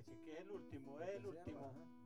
ese que es el último, es Ese el se llama, último. ajá.